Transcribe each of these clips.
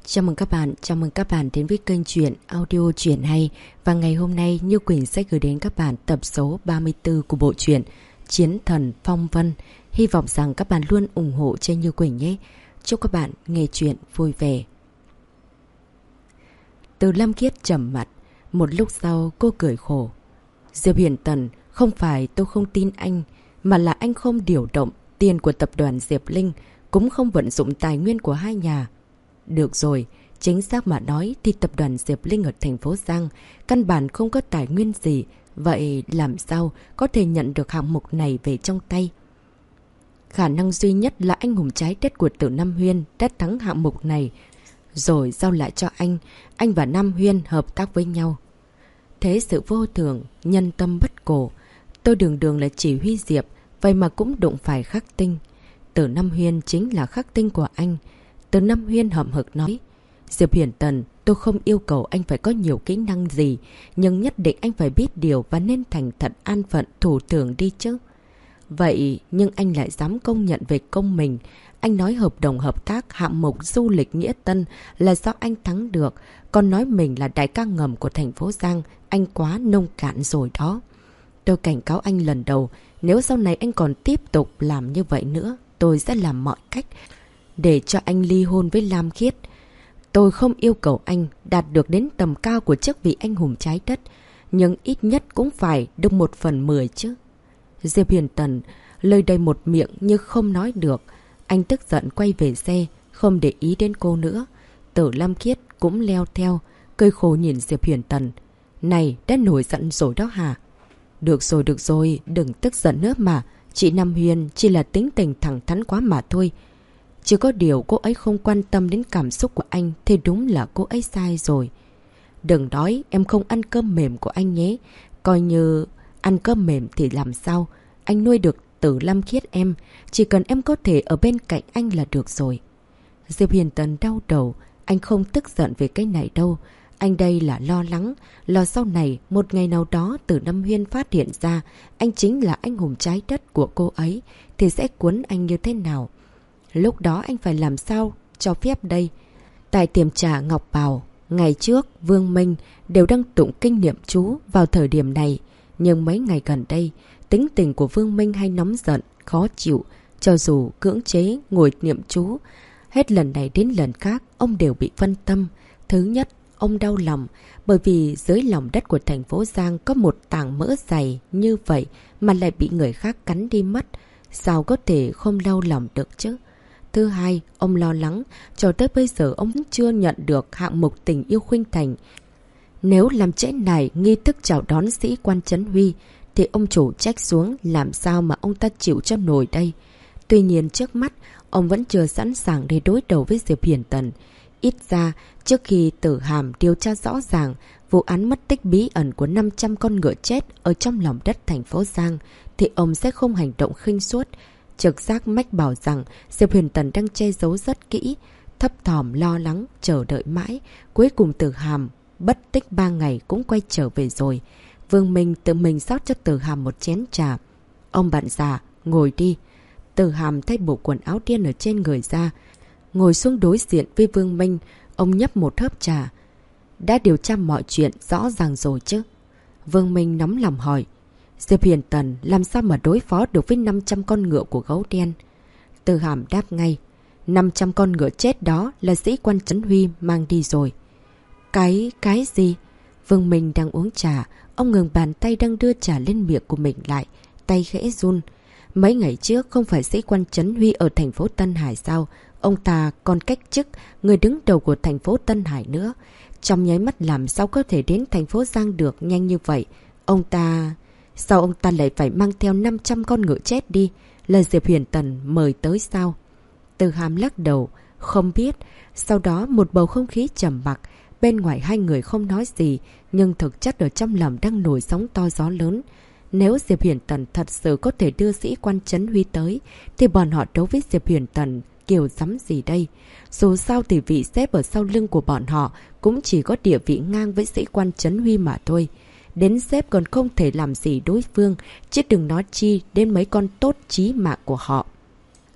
Chào mừng các bạn đến với kênh truyện audio truyện hay. Và ngày hôm nay Như Quỳnh sẽ gửi đến các bạn tập số 34 của bộ truyện Chiến Thần Phong Vân. Hy vọng rằng các bạn luôn ủng hộ cho Như Quỳnh nhé. Chúc các bạn nghe truyện vui vẻ. Từ Lâm Khiết trầm mặt, một lúc sau cô cười khổ. Diệp Huyền Tần, không phải tôi không tin anh, mà là anh không điều động tiền của tập đoàn Diệp Linh, cũng không vận dụng tài nguyên của hai nhà. Được rồi, chính xác mà nói thì tập đoàn Diệp Linh ở thành phố Giang căn bản không có tài nguyên gì, vậy làm sao có thể nhận được hạng mục này về trong tay? Khả năng duy nhất là anh hùng trái đất của Tử Nam Huyên đã thắng hạng mục này, rồi giao lại cho anh và Nam Huyên hợp tác với nhau. Thế sự vô thường, nhân tâm bất cổ, tôi đường đường là chỉ huy Diệp, vậy mà cũng đụng phải Khắc Tinh. Tử Nam Huyên chính là Khắc Tinh của anh. Từ Nam Huyên hậm hực nói, Diệp Huyền Tần, tôi không yêu cầu anh phải có nhiều kỹ năng gì, nhưng nhất định anh phải biết điều và nên thành thật an phận thủ thường đi chứ. Vậy nhưng anh lại dám công nhận về công mình. Anh nói hợp đồng hợp tác hạng mục du lịch Nghĩa Tân là do anh thắng được, còn nói mình là đại ca ngầm của thành phố Giang, anh quá nông cạn rồi đó. Tôi cảnh cáo anh lần đầu, nếu sau này anh còn tiếp tục làm như vậy nữa, tôi sẽ làm mọi cách để cho anh ly hôn với Lam Khiết. Tôi không yêu cầu anh đạt được đến tầm cao của chức vị anh hùng trái đất, nhưng ít nhất cũng phải được 1/10 chứ. Diệp Huyền Tần lời đầy một miệng nhưng không nói được. Anh tức giận quay về xe, không để ý đến cô nữa. Tử Lam Khiết cũng leo theo, cười khổ nhìn Diệp Huyền Tần. Này, đã nổi giận rồi đó hả? Được rồi, đừng tức giận nữa mà. Chị Nam Huyên chỉ là tính tình thẳng thắn quá mà thôi. Chỉ có điều cô ấy không quan tâm đến cảm xúc của anh thì đúng là cô ấy sai rồi. Đừng nói em không ăn cơm mềm của anh nhé. Coi như ăn cơm mềm thì làm sao? Anh nuôi được Tử Lam Khiết em. Chỉ cần em có thể ở bên cạnh anh là được rồi. Diệp Huyền Tần đau đầu. Anh không tức giận về cái này đâu. Anh đây là lo lắng. Lo sau này một ngày nào đó Tử Nam Huyên phát hiện ra anh chính là anh hùng trái đất của cô ấy thì sẽ cuốn anh như thế nào? Lúc đó anh phải làm sao cho phép đây? Tại tiệm trà Ngọc Bào, ngày trước Vương Minh đều đang tụng kinh niệm chú vào thời điểm này. Nhưng mấy ngày gần đây, tính tình của Vương Minh hay nóng giận, khó chịu. Cho dù cưỡng chế ngồi niệm chú, hết lần này đến lần khác ông đều bị phân tâm. Thứ nhất, ông đau lòng bởi vì dưới lòng đất của thành phố Giang có một tảng mỡ dày như vậy mà lại bị người khác cắn đi mất. Sao có thể không đau lòng được chứ? Thứ hai, ông lo lắng, cho tới bây giờ ông chưa nhận được hạng mục tình yêu khuynh thành. Nếu làm trễ này nghi thức chào đón sĩ quan Trấn Huy, thì ông chủ trách xuống làm sao mà ông ta chịu cho nổi đây. Tuy nhiên trước mắt, ông vẫn chưa sẵn sàng để đối đầu với Diệp Huyền Tần. Ít ra, trước khi Tử Hàm điều tra rõ ràng vụ án mất tích bí ẩn của 500 con ngựa chết ở trong lòng đất thành phố Giang, thì ông sẽ không hành động khinh suất. Trực giác mách bảo rằng Diệp Huyền Tần đang che giấu rất kỹ, thấp thỏm lo lắng, chờ đợi mãi. Cuối cùng Tử Hàm bất tích 3 ngày cũng quay trở về rồi. Vương Minh tự mình rót cho Tử Hàm một chén trà. Ông bạn già, ngồi đi. Tử Hàm thay bộ quần áo đen ở trên người ra, ngồi xuống đối diện với Vương Minh. Ông nhấp một hớp trà. Đã điều tra mọi chuyện rõ ràng rồi chứ? Vương Minh nóng lòng hỏi. Diệp Huyền Tần làm sao mà đối phó được với 500 con ngựa của gấu đen? Tử Hàm đáp ngay. 500 con ngựa chết đó là sĩ quan Trấn Huy mang đi rồi. Cái gì? Vương Minh đang uống trà. Ông ngừng bàn tay đang đưa trà lên miệng của mình lại. Tay khẽ run. Mấy ngày trước không phải sĩ quan Trấn Huy ở thành phố Tân Hải sao? Ông ta còn cách chức người đứng đầu của thành phố Tân Hải nữa. Trong nháy mắt làm sao có thể đến thành phố Giang được nhanh như vậy? Sao ông ta lại phải mang theo 500 con ngựa chết đi? Là Diệp Huyền Tần mời tới sao? Từ Hàm lắc đầu. Không biết. Sau đó một bầu không khí trầm mặc. Bên ngoài hai người không nói gì, nhưng thực chất ở trong lòng đang nổi sóng to gió lớn. Nếu Diệp Huyền Tần thật sự có thể đưa sĩ quan Trấn Huy tới, thì bọn họ đấu với Diệp Huyền Tần kiểu dám gì đây? Dù sao thì vị sếp ở sau lưng của bọn họ cũng chỉ có địa vị ngang với sĩ quan Trấn Huy mà thôi. Đến sếp còn không thể làm gì đối phương, chứ đừng nói chi đến mấy con tốt chí mạng của họ.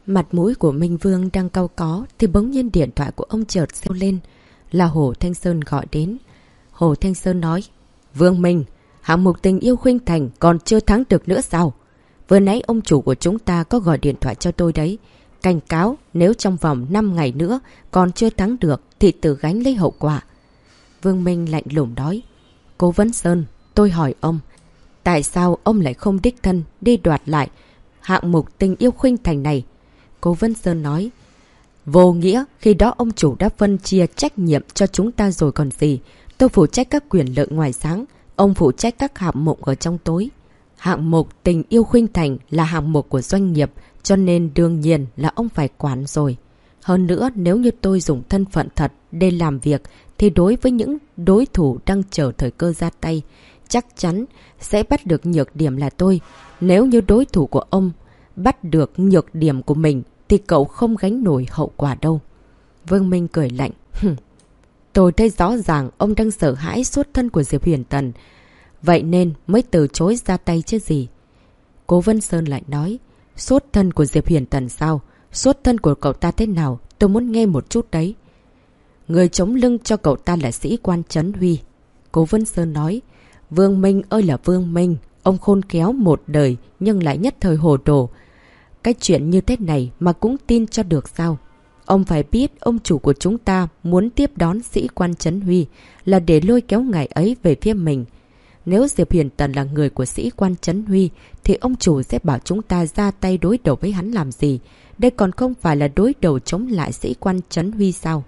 Mặt mũi của Minh Vương đang cau có thì bỗng nhiên điện thoại của ông chợt reo lên. Là Hồ Thanh Sơn gọi đến. Hồ Thanh Sơn nói: Vương Minh, hạng mục tình yêu Khuynh Thành còn chưa thắng được nữa sao? Vừa nãy ông chủ của chúng ta có gọi điện thoại cho tôi đấy. Cảnh cáo nếu trong vòng 5 ngày nữa còn chưa thắng được thì tự gánh lấy hậu quả. Vương Minh lạnh lùng nói: Cố Vấn Sơn, tôi hỏi ông, tại sao ông lại không đích thân đi đoạt lại hạng mục tình yêu Khuynh Thành này? Cố Vấn Sơn nói: Vô nghĩa, khi đó ông chủ đã phân chia trách nhiệm cho chúng ta rồi còn gì. Tôi phụ trách các quyền lợi ngoài sáng, ông phụ trách các hạng mục ở trong tối. Hạng mục tình yêu Khuynh Thành là hạng mục của doanh nghiệp, cho nên đương nhiên là ông phải quản rồi. Hơn nữa, nếu như tôi dùng thân phận thật để làm việc, thì đối với những đối thủ đang chờ thời cơ ra tay, chắc chắn sẽ bắt được nhược điểm là tôi. Nếu như đối thủ của ông bắt được nhược điểm của mình, thì cậu không gánh nổi hậu quả đâu. Vương Minh cười lạnh: Tôi thấy rõ ràng ông đang sợ hãi xuất thân của Diệp Huyền Tần, vậy nên mới từ chối ra tay chứ gì. Cố Vân Sơn lại nói: Xuất thân của Diệp Huyền Tần sao? Xuất thân của cậu ta thế nào? Tôi muốn nghe một chút đấy. Người chống lưng cho cậu ta là sĩ quan Trấn Huy. Cố Vân Sơn nói: Vương Minh ơi là Vương Minh, ông khôn khéo một đời nhưng lại nhất thời hồ đồ. Cái chuyện như thế này mà cũng tin cho được sao? Ông phải biết ông chủ của chúng ta muốn tiếp đón sĩ quan Trấn Huy là để lôi kéo ngài ấy về phía mình. Nếu Diệp Huyền Tần là người của sĩ quan Trấn Huy thì ông chủ sẽ bảo chúng ta ra tay đối đầu với hắn làm gì? Đây còn không phải là đối đầu chống lại sĩ quan Trấn Huy sao?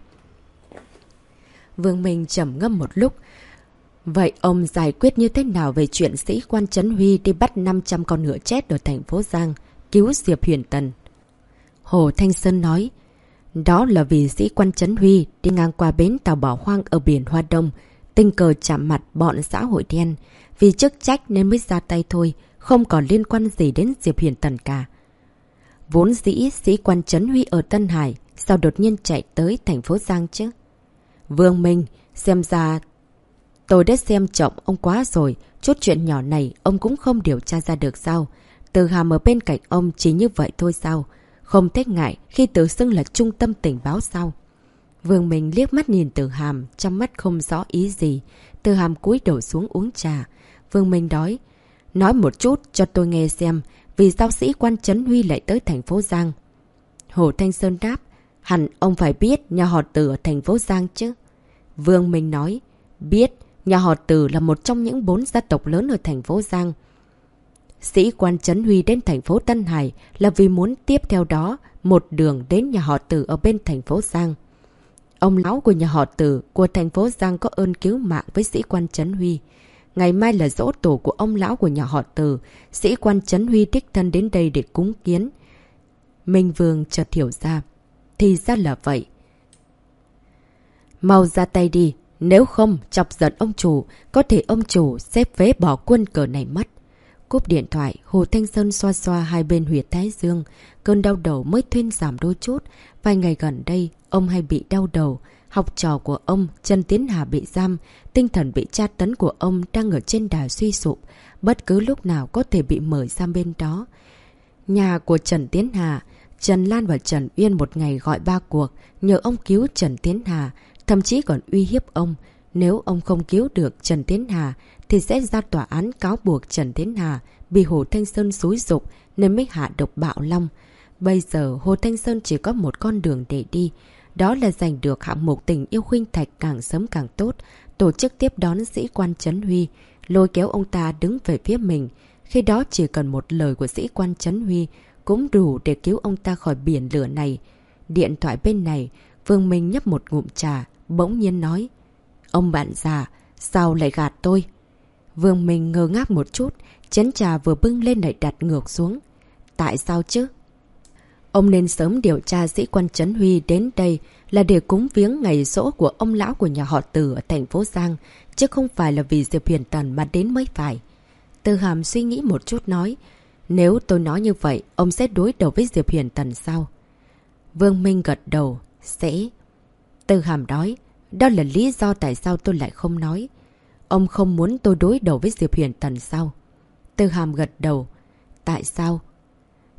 Vương Minh trầm ngâm một lúc. Vậy ông giải quyết như thế nào về chuyện sĩ quan Trấn Huy đi bắt 500 con ngựa chết ở thành phố Giang, cứu Diệp Huyền Tần? Hồ Thanh Sơn nói: Đó là vì sĩ quan Trấn Huy đi ngang qua bến tàu bỏ hoang ở biển Hoa Đông, tình cờ chạm mặt bọn xã hội đen. Vì chức trách nên mới ra tay thôi, không còn liên quan gì đến Diệp Huyền Tần cả. Vốn dĩ sĩ quan Trấn Huy ở Tân Hải, sao đột nhiên chạy tới thành phố Giang chứ? Vương Minh, xem ra tôi đã xem trọng ông quá rồi. Chút chuyện nhỏ này ông cũng không điều tra ra được sao? Từ Hàm ở bên cạnh ông chỉ như vậy thôi sao? Không thích ngại khi tự xưng là trung tâm tình báo sao? Vương Minh liếc mắt nhìn Từ Hàm, trong mắt không rõ ý gì. Từ Hàm cúi đầu xuống uống trà. Vương Minh nói một chút cho tôi nghe xem, vì sao sĩ quan Trấn Huy lại tới thành phố Giang? Hồ Thanh Sơn đáp: Hẳn ông phải biết nhà họ Từ ở thành phố Giang chứ? Vương Minh nói: Biết, nhà họ Từ là một trong những 4 gia tộc lớn ở thành phố Giang. Sĩ quan Trấn Huy đến thành phố Tân Hải là vì muốn tiếp theo đó một đường đến nhà họ Từ ở bên thành phố Giang. Ông lão của nhà họ Từ của thành phố Giang có ơn cứu mạng với sĩ quan Trấn Huy. Ngày mai là giỗ tổ của ông lão của nhà họ Từ, sĩ quan Trấn Huy đích thân đến đây để cúng kiến. Minh Vương chợt hiểu ra. Thì ra là vậy. Mau ra tay đi, nếu không chọc giận ông chủ, có thể ông chủ sẽ phế bỏ quân cờ này mất. Cúp điện thoại, Hồ Thanh Sơn xoa xoa hai bên huyệt thái dương. Cơn đau đầu mới thuyên giảm đôi chút. Vài ngày gần đây, ông hay bị đau đầu. Học trò của ông, Trần Tiến Hà bị giam. Tinh thần bị tra tấn của ông đang ở trên đà suy sụp. Bất cứ lúc nào có thể bị mời giam bên đó. Nhà của Trần Tiến Hà, Trần Lan và Trần Uyên một ngày gọi 3 cuộc, nhờ ông cứu Trần Tiến Hà. Thậm chí còn uy hiếp ông. Nếu ông không cứu được Trần Tiến Hà, thì sẽ ra tòa án cáo buộc Trần Tiến Hà bị Hồ Thanh Sơn xúi giục nên mới hạ độc bạo long. Bây giờ Hồ Thanh Sơn chỉ có một con đường để đi, đó là giành được hạng mục tình yêu Khuynh Thạch càng sớm càng tốt, tổ chức tiếp đón sĩ quan Trấn Huy, lôi kéo ông ta đứng về phía mình. Khi đó chỉ cần một lời của sĩ quan Trấn Huy cũng đủ để cứu ông ta khỏi biển lửa này. Điện thoại bên này, Vương Minh nhấp một ngụm trà, bỗng nhiên nói: Ông bạn già, sao lại gạt tôi? Vương Minh ngơ ngác một chút, chén trà vừa bưng lên lại đặt ngược xuống. Tại sao chứ? Ông nên sớm điều tra sĩ quan Trấn Huy đến đây là để cúng viếng ngày giỗ của ông lão của nhà họ Từ ở thành phố Giang, chứ không phải là vì Diệp Huyền Tần mà đến mới phải. Từ Hàm suy nghĩ một chút nói: Nếu tôi nói như vậy, ông sẽ đối đầu với Diệp Huyền Tần sao? Vương Minh gật đầu: Sẽ. Từ Hàm nói: Đó là lý do tại sao tôi lại không nói. Ông không muốn tôi đối đầu với Diệp Huyền Tần sao? Từ Hàm gật đầu: Tại sao?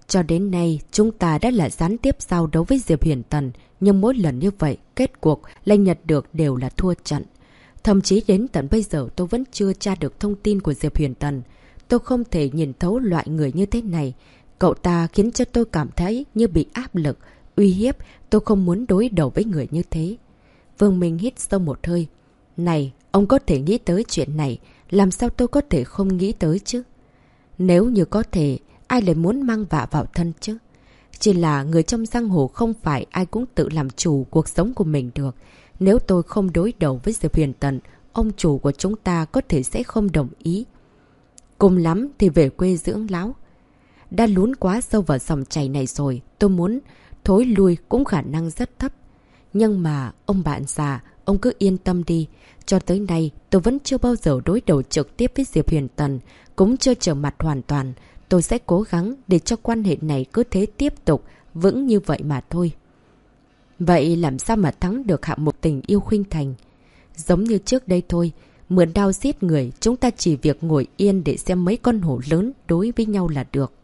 Cho đến nay, chúng ta đã là gián tiếp giao đấu với Diệp Huyền Tần, nhưng mỗi lần như vậy, kết cuộc lại nhận được đều là thua trận. Thậm chí đến tận bây giờ tôi vẫn chưa tra được thông tin của Diệp Huyền Tần. Tôi không thể nhìn thấu loại người như thế này. Cậu ta khiến cho tôi cảm thấy như bị áp lực, uy hiếp. Tôi không muốn đối đầu với người như thế. Vương Minh hít sâu một hơi. Này, ông có thể nghĩ tới chuyện này, làm sao tôi có thể không nghĩ tới chứ? Nếu như có thể, ai lại muốn mang vạ vào thân chứ? Chỉ là người trong giang hồ không phải ai cũng tự làm chủ cuộc sống của mình được. Nếu tôi không đối đầu với Diệp Huyền Tần, ông chủ của chúng ta có thể sẽ không đồng ý. Cùng lắm thì về quê dưỡng lão. Đã lún quá sâu vào dòng chảy này rồi, tôi muốn thối lui cũng khả năng rất thấp. Nhưng mà, ông bạn già, ông cứ yên tâm đi. Cho tới nay, tôi vẫn chưa bao giờ đối đầu trực tiếp với Diệp Huyền Tần, cũng chưa trở mặt hoàn toàn. Tôi sẽ cố gắng để cho quan hệ này cứ thế tiếp tục, vững như vậy mà thôi. Vậy làm sao mà thắng được hạng mục tình yêu khuynh thành? Giống như trước đây thôi, mượn đao giết người, chúng ta chỉ việc ngồi yên để xem mấy con hổ lớn đối với nhau là được.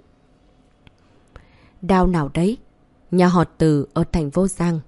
Đao nào đấy? Nhà họ Từ ở thành Vô Giang.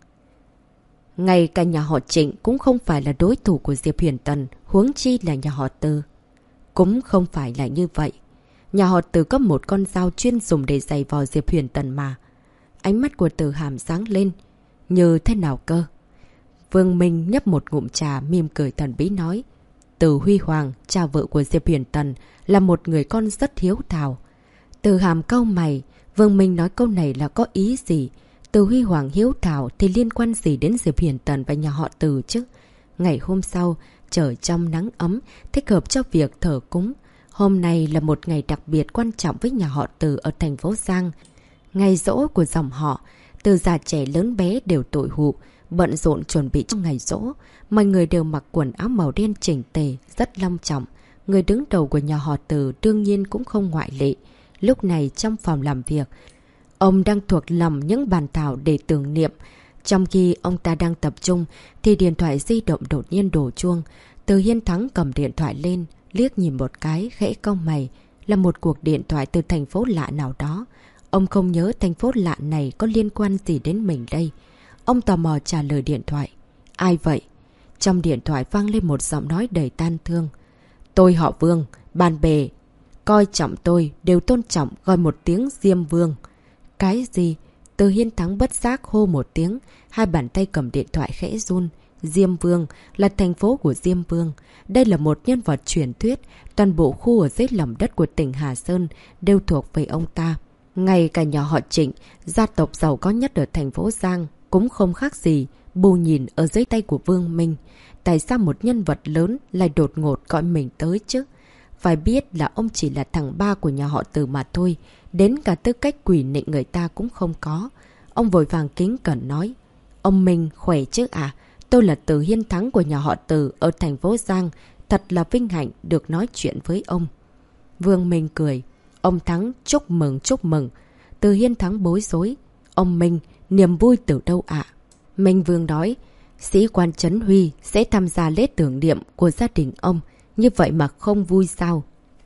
Ngay cả nhà họ Trịnh cũng không phải là đối thủ của Diệp Huyền Tần, huống chi là nhà họ Từ. Cũng không phải là như vậy. Nhà họ Từ có một con dao chuyên dùng để giày vò Diệp Huyền Tần mà. Ánh mắt của Từ Hàm sáng lên. Như thế nào cơ? Vương Minh nhấp một ngụm trà mỉm cười thần bí nói. Từ Huy Hoàng, cha vợ của Diệp Huyền Tần, là một người con rất hiếu thảo. Từ Hàm cau mày, Vương Minh nói câu này là có ý gì? Từ Huy Hoàng hiếu thảo thì liên quan gì đến Diệp Huyền Tần và nhà họ Từ chứ? Ngày hôm sau, trời trong nắng ấm, thích hợp cho việc thờ cúng. Hôm nay là một ngày đặc biệt quan trọng với nhà họ Từ ở thành phố Giang. Ngày giỗ của dòng họ, từ già trẻ lớn bé đều tụ họp, bận rộn chuẩn bị cho ngày giỗ. Mọi người đều mặc quần áo màu đen chỉnh tề, rất long trọng. Người đứng đầu của nhà họ Từ đương nhiên cũng không ngoại lệ. Lúc này trong phòng làm việc, ông đang thuộc lòng những bàn thảo để tưởng niệm. Trong khi ông ta đang tập trung, thì điện thoại di động đột nhiên đổ chuông. Từ Hiên Thắng cầm điện thoại lên, liếc nhìn một cái, khẽ cau mày. Là một cuộc điện thoại từ thành phố lạ nào đó. Ông không nhớ thành phố lạ này có liên quan gì đến mình đây. Ông tò mò trả lời điện thoại. Ai vậy? Trong điện thoại vang lên một giọng nói đầy tan thương. Tôi họ Vương, bạn bè coi trọng tôi đều tôn trọng gọi một tiếng Diêm Vương. Cái gì? Từ Hiên Thắng bất giác hô một tiếng, hai bàn tay cầm điện thoại khẽ run. Diêm Vương là thành phố của Diêm Vương. Đây là một nhân vật truyền thuyết, toàn bộ khu ở dưới lòng đất của tỉnh Hà Sơn đều thuộc về ông ta. Ngay cả nhà họ Trịnh, gia tộc giàu có nhất ở thành phố Giang, cũng không khác gì bù nhìn ở dưới tay của Vương Minh. Tại sao một nhân vật lớn lại đột ngột gọi mình tới chứ? Phải biết là ông chỉ là thằng ba của nhà họ Từ mà thôi, đến cả tư cách quỷ nịnh người ta cũng không có. Ông vội vàng kính cẩn nói. Ông Minh khỏe chứ à? Tôi là Từ Hiên Thắng của nhà họ Từ ở thành phố Giang. Thật là vinh hạnh được nói chuyện với ông. Vương Minh cười. Ông Thắng chúc mừng chúc mừng. Từ Hiên Thắng bối rối. Ông Minh, niềm vui từ đâu ạ? Minh Vương nói. Sĩ quan Trấn Huy sẽ tham gia lễ tưởng niệm của gia đình ông. Như vậy mà không vui sao?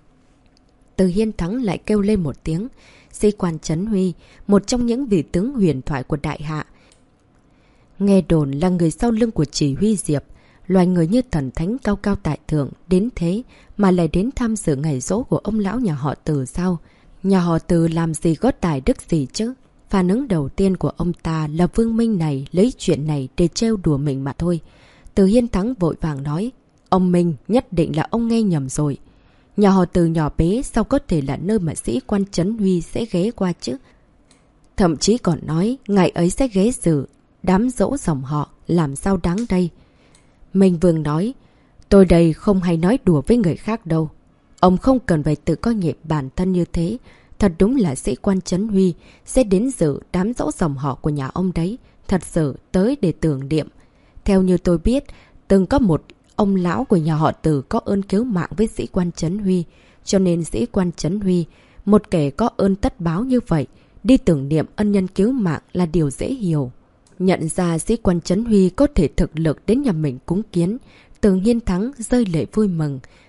Từ Hiên Thắng lại kêu lên một tiếng. Sĩ quan Trấn Huy, một trong những vị tướng huyền thoại của Đại Hạ. Nghe đồn là người sau lưng của chỉ huy Diệp. Loài người như thần thánh cao cao tại thượng, đến thế mà lại đến tham dự ngày giỗ của ông lão nhà họ Từ sao? Nhà họ Từ làm gì có tài đức gì chứ? Phản ứng đầu tiên của ông ta là Vương Minh này lấy chuyện này để trêu đùa mình mà thôi. Từ Hiên Thắng vội vàng nói. Ông Minh nhất định là ông nghe nhầm rồi. Nhà họ Từ nhỏ bé sao có thể là nơi mà sĩ quan Trấn Huy sẽ ghé qua chứ? Thậm chí còn nói ngày ấy sẽ ghé dự đám dỗ dòng họ, làm sao đáng đây? Minh Vương nói. Tôi đây không hay nói đùa với người khác đâu. Ông không cần phải tự coi nhẹ bản thân như thế. Thật đúng là sĩ quan Trấn Huy sẽ đến dự đám dỗ dòng họ của nhà ông đấy. Thật sự tới để tưởng niệm. Theo như tôi biết, từng có một ông lão của nhà họ Từ có ơn cứu mạng với sĩ quan Trấn Huy. Cho nên sĩ quan Trấn Huy, một kẻ có ơn tất báo như vậy, đi tưởng niệm ân nhân cứu mạng là điều dễ hiểu. Nhận ra sĩ quan Trấn Huy có thể thực lực đến nhà mình cúng kiến, Từ Hiên Thắng rơi lệ vui mừng.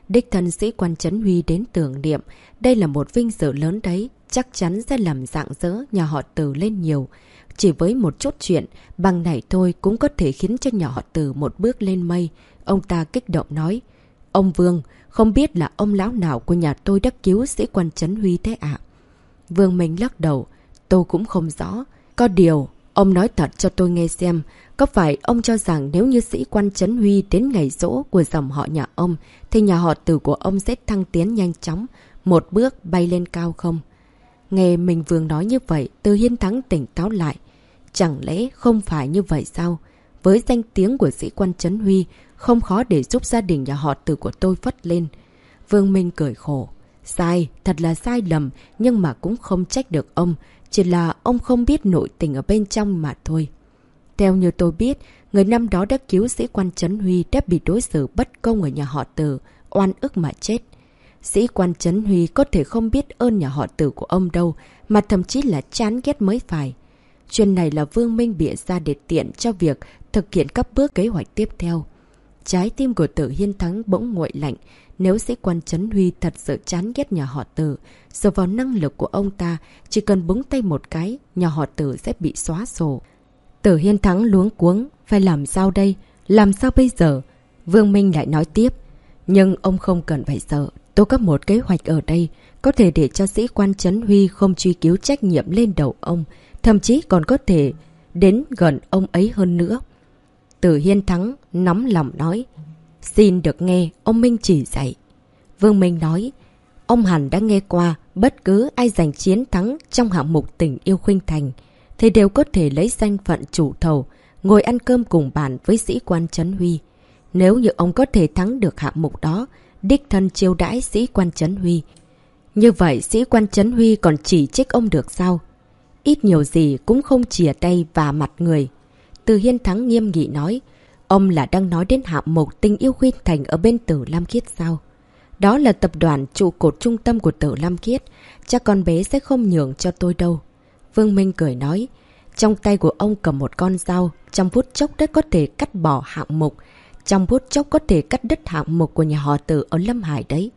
Đích thân sĩ quan Trấn Huy đến tưởng niệm. Đây là một vinh dự lớn đấy, chắc chắn sẽ làm rạng rỡ nhà họ Từ lên nhiều. Chỉ với một chút chuyện, bằng này thôi cũng có thể khiến cho nhà họ Từ một bước lên mây. Ông ta kích động nói, ông Vương, không biết là ông lão nào của nhà tôi đã cứu sĩ quan Trấn Huy thế ạ? Vương Minh lắc đầu, tôi cũng không rõ. Có điều, ông nói thật cho tôi nghe xem, có phải ông cho rằng nếu như sĩ quan Trấn Huy đến ngày giỗ của dòng họ nhà ông, thì nhà họ Từ của ông sẽ thăng tiến nhanh chóng, một bước bay lên cao không? Nghe mình Vương nói như vậy, Từ Hiên Thắng tỉnh táo lại. Chẳng lẽ không phải như vậy sao? Với danh tiếng của sĩ quan Trấn Huy, không khó để giúp gia đình nhà họ Từ của tôi phất lên. Vương Minh cười khổ. Sai, thật là sai lầm, nhưng mà cũng không trách được ông. Chỉ là ông không biết nội tình ở bên trong mà thôi. Theo như tôi biết, người năm đó đã cứu sĩ quan Trấn Huy đã bị đối xử bất công ở nhà họ Từ, oan ức mà chết. Sĩ quan Trấn Huy có thể không biết ơn nhà họ Từ của ông đâu, mà thậm chí là chán ghét mới phải. Chuyện này là Vương Minh bịa ra để tiện cho việc thực hiện các bước kế hoạch tiếp theo. Trái tim của Từ Hiên Thắng bỗng nguội lạnh. Nếu sĩ quan Trấn Huy thật sự chán ghét nhà họ Từ, dựa vào năng lực của ông ta, chỉ cần búng tay một cái, nhà họ Từ sẽ bị xóa sổ. Từ Hiên Thắng luống cuống, phải làm sao đây? Làm sao bây giờ? Vương Minh lại nói tiếp. Nhưng ông không cần phải sợ, tôi có một kế hoạch ở đây, có thể để cho sĩ quan Trấn Huy không truy cứu trách nhiệm lên đầu ông, thậm chí còn có thể đến gần ông ấy hơn nữa. Từ Hiên Thắng nóng lòng nói. Xin được nghe, ông Minh chỉ dạy. Vương Minh nói, ông hẳn đã nghe qua, bất cứ ai giành chiến thắng trong hạng mục Tình Yêu Khuynh Thành, thì đều có thể lấy danh phận chủ thầu, ngồi ăn cơm cùng bàn với sĩ quan Trấn Huy. Nếu như ông có thể thắng được hạng mục đó, đích thân chiêu đãi sĩ quan Trấn Huy. Như vậy sĩ quan Trấn Huy còn chỉ trích ông được sao? Ít nhiều gì cũng không chìa tay và mặt người. Từ Hiên Thắng nghiêm nghị nói, ông là đang nói đến hạng mục Tình Yêu Khuynh Thành ở bên Tử Lam Khiết sao? Đó là tập đoàn trụ cột trung tâm của Tử Lam Khiết, chắc con bé sẽ không nhường cho tôi đâu. Vương Minh cười nói, trong tay của ông cầm một con dao, trong phút chốc đã có thể cắt bỏ hạng mục, trong phút chốc có thể cắt đứt hạng mục của nhà họ Tử ở Lâm Hải đấy.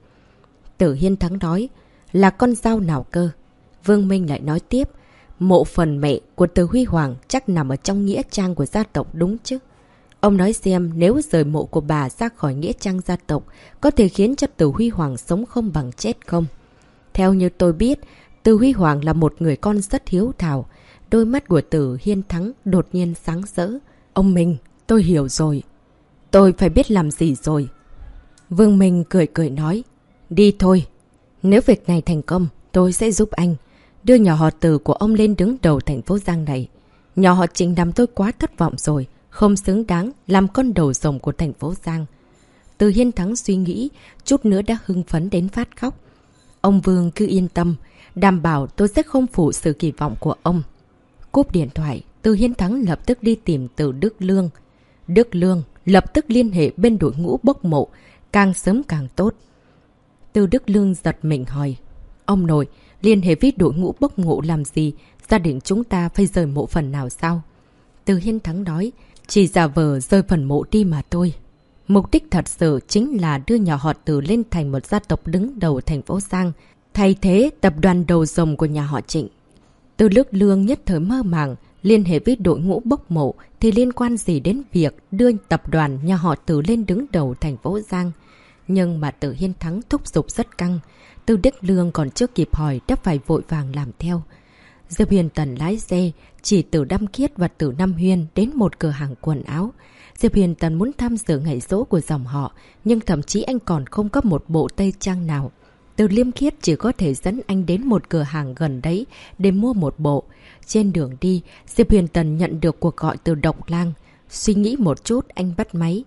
Từ Hiên Thắng nói, là con dao nào cơ? Vương Minh lại nói tiếp, mộ phần mẹ của Từ Huy Hoàng chắc nằm ở trong nghĩa trang của gia tộc đúng chứ? Ông nói xem nếu rời mộ của bà ra khỏi nghĩa trang gia tộc, có thể khiến cho Từ Huy Hoàng sống không bằng chết không? Theo như tôi biết, Từ Huy Hoàng là một người con rất hiếu thảo. Đôi mắt của Từ Hiên Thắng đột nhiên sáng rỡ. Ông Minh, tôi hiểu rồi. Tôi phải biết làm gì rồi. Vương Minh cười cười nói, đi thôi. Nếu việc này thành công, tôi sẽ giúp anh đưa nhà họ Từ của ông lên đứng đầu thành phố Giang này. Nhà họ Trịnh làm tôi quá thất vọng rồi, không xứng đáng làm con đầu rồng của thành phố Giang. Từ Hiên Thắng suy nghĩ, chút nữa đã hưng phấn đến phát khóc. Ông Vương cứ yên tâm, đảm bảo tôi sẽ không phụ sự kỳ vọng của ông. Cúp điện thoại, Từ Hiên Thắng lập tức đi tìm Từ Đức Lương. Đức Lương lập tức liên hệ bên đội ngũ bốc mộ, càng sớm càng tốt. Từ Đức Lương giật mình hỏi, ông nội, liên hệ với đội ngũ bốc mộ làm gì? Gia đình chúng ta phải rời mộ phần nào sao? Từ Hiên Thắng nói, chỉ giả vờ rời phần mộ đi mà thôi. Mục đích thật sự chính là đưa nhà họ Từ lên thành một gia tộc đứng đầu thành phố Giang, thay thế tập đoàn đầu rồng của nhà họ Trịnh. Từ Đức Lương nhất thời mơ màng, liên hệ với đội ngũ bốc mộ thì liên quan gì đến việc đưa tập đoàn nhà họ Từ lên đứng đầu thành phố Giang. Nhưng mà Từ Hiên Thắng thúc giục rất căng. Từ Đức Lương còn chưa kịp hỏi đã phải vội vàng làm theo. Diệp Huyền Tần lái xe chỉ Từ Đăm Kiết và Từ Nam Huyên đến một cửa hàng quần áo. Diệp Huyền Tần muốn tham dự ngày giỗ của dòng họ, nhưng thậm chí anh còn không có một bộ tây trang nào. Từ Liêm Khiết chỉ có thể dẫn anh đến một cửa hàng gần đấy để mua một bộ. Trên đường đi, Diệp Huyền Tần nhận được cuộc gọi từ Độc Lang. Suy nghĩ một chút, anh bắt máy.